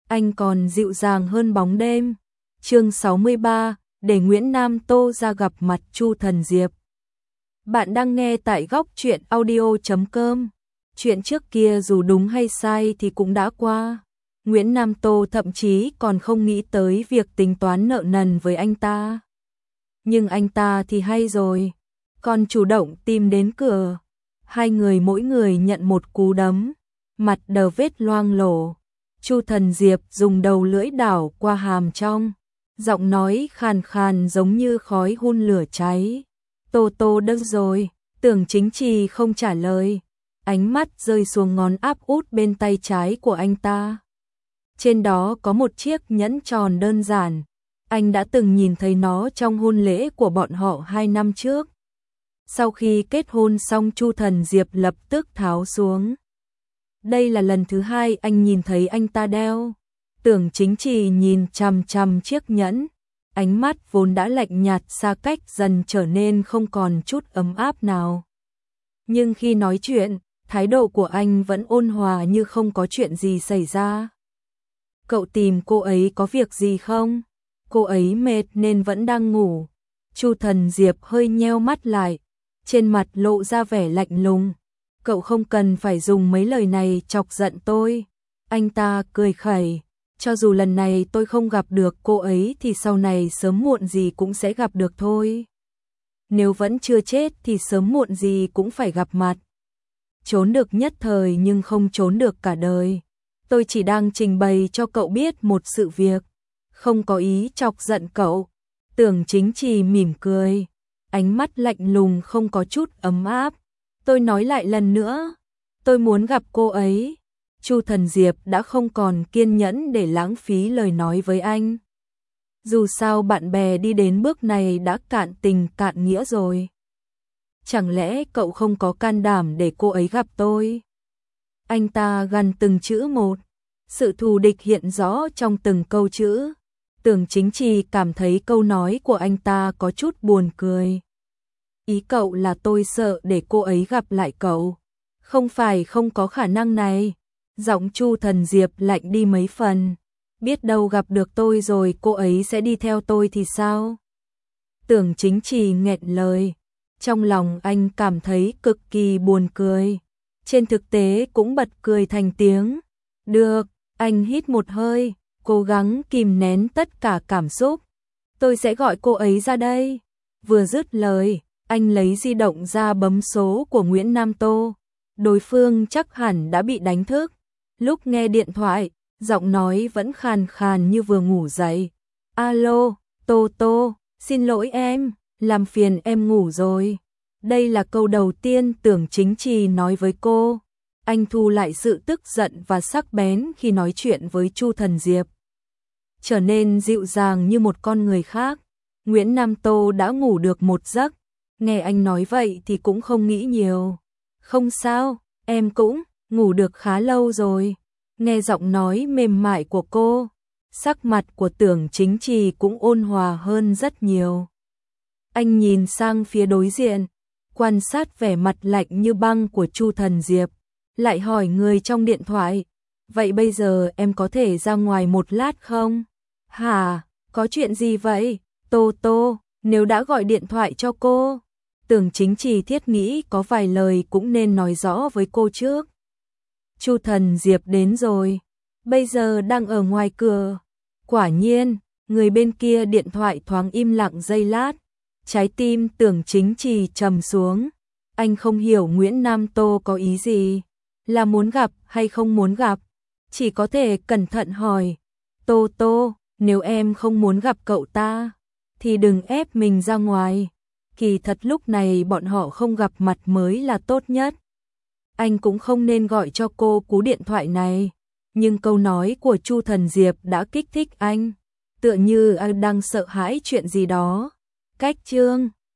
anh còn dịu dàng hơn bóng đêm. Chương 63, để Nguyễn Nam Tô ra gặp mặt Chu Thần Diệp. Bạn đang nghe tại góc truyện audio.com. Chuyện trước kia dù đúng hay sai thì cũng đã qua. Nguyễn Nam Tô thậm chí còn không nghĩ tới việc tính toán nợ nần với anh ta. Nhưng anh ta thì hay rồi, còn chủ động tìm đến cửa. Hai người mỗi người nhận một cú đấm, mặt đờ vết loang lổ. Chu Thần Diệp dùng đầu lưỡi đảo qua hàm trong, giọng nói khàn khàn giống như khói hun lửa cháy. Tô Tô đâm rồi. Tưởng Chính Trì không trả lời, ánh mắt rơi xuống ngón áp út bên tay trái của anh ta. Trên đó có một chiếc nhẫn tròn đơn giản, anh đã từng nhìn thấy nó trong hôn lễ của bọn họ 2 năm trước. Sau khi kết hôn xong, Chu Thần Diệp lập tức tháo xuống. Đây là lần thứ 2 anh nhìn thấy anh ta đeo. Tưởng Chính Trì nhìn chằm chằm chiếc nhẫn, ánh mắt vốn đã lạnh nhạt xa cách dần trở nên không còn chút ấm áp nào. Nhưng khi nói chuyện, thái độ của anh vẫn ôn hòa như không có chuyện gì xảy ra. Cậu tìm cô ấy có việc gì không? Cô ấy mệt nên vẫn đang ngủ. Chu Thần Diệp hơi nheo mắt lại, trên mặt lộ ra vẻ lạnh lùng. Cậu không cần phải dùng mấy lời này chọc giận tôi. Anh ta cười khẩy. Cho dù lần này tôi không gặp được cô ấy thì sau này sớm muộn gì cũng sẽ gặp được thôi. Nếu vẫn chưa chết thì sớm muộn gì cũng phải gặp mặt. Trốn được nhất thời nhưng không trốn được cả đời. Tôi chỉ đang trình bày cho cậu biết một sự việc, không có ý chọc giận cậu. Tưởng Chính Trì mỉm cười, ánh mắt lạnh lùng không có chút ấm áp. Tôi nói lại lần nữa, tôi muốn gặp cô ấy. Chu Thần Diệp đã không còn kiên nhẫn để lãng phí lời nói với anh. Dù sao bạn bè đi đến bước này đã cạn tình cạn nghĩa rồi. Chẳng lẽ cậu không có can đảm để cô ấy gặp tôi? Anh ta gằn từng chữ một, sự thù địch hiện rõ trong từng câu chữ. Tưởng Chính Trì cảm thấy câu nói của anh ta có chút buồn cười. Ý cậu là tôi sợ để cô ấy gặp lại cậu? Không phải không có khả năng này. Giọng Chu Thần Diệp lạnh đi mấy phần. Biết đâu gặp được tôi rồi cô ấy sẽ đi theo tôi thì sao? Tưởng Chính Trì nghẹn lời. Trong lòng anh cảm thấy cực kỳ buồn cười. Trên thực tế cũng bật cười thành tiếng. Được, anh hít một hơi, cố gắng kìm nén tất cả cảm xúc. Tôi sẽ gọi cô ấy ra đây. Vừa dứt lời, anh lấy di động ra bấm số của Nguyễn Nam Tô. Đối phương chắc hẳn đã bị đánh thức. Lúc nghe điện thoại, giọng nói vẫn khàn khàn như vừa ngủ dậy. Alo, Tô Tô, xin lỗi em, làm phiền em ngủ rồi. Đây là câu đầu tiên Tưởng Chính Trì nói với cô. Anh thu lại sự tức giận và sắc bén khi nói chuyện với Chu Thần Diệp, trở nên dịu dàng như một con người khác. Nguyễn Nam Tô đã ngủ được một giấc, nghe anh nói vậy thì cũng không nghĩ nhiều. Không sao, em cũng ngủ được khá lâu rồi. Nghe giọng nói mềm mại của cô, sắc mặt của Tưởng Chính Trì cũng ôn hòa hơn rất nhiều. Anh nhìn sang phía đối diện, quan sát vẻ mặt lạnh như băng của Chu Thần Diệp, lại hỏi người trong điện thoại, vậy bây giờ em có thể ra ngoài một lát không? Hả, có chuyện gì vậy? Tô Tô, nếu đã gọi điện thoại cho cô, Tưởng Chính Trì thiết nghĩ có vài lời cũng nên nói rõ với cô trước. Chu Thần Diệp đến rồi, bây giờ đang ở ngoài cửa. Quả nhiên, người bên kia điện thoại thoáng im lặng giây lát. Trái tim Tưởng Chính Trì trầm xuống. Anh không hiểu Nguyễn Nam Tô có ý gì, là muốn gặp hay không muốn gặp. Chỉ có thể cẩn thận hỏi, Tô Tô, nếu em không muốn gặp cậu ta, thì đừng ép mình ra ngoài. Kỳ thật lúc này bọn họ không gặp mặt mới là tốt nhất. Anh cũng không nên gọi cho cô cú điện thoại này. Nhưng câu nói của Chu Thần Diệp đã kích thích anh, tựa như anh đang sợ hãi chuyện gì đó. Cách chương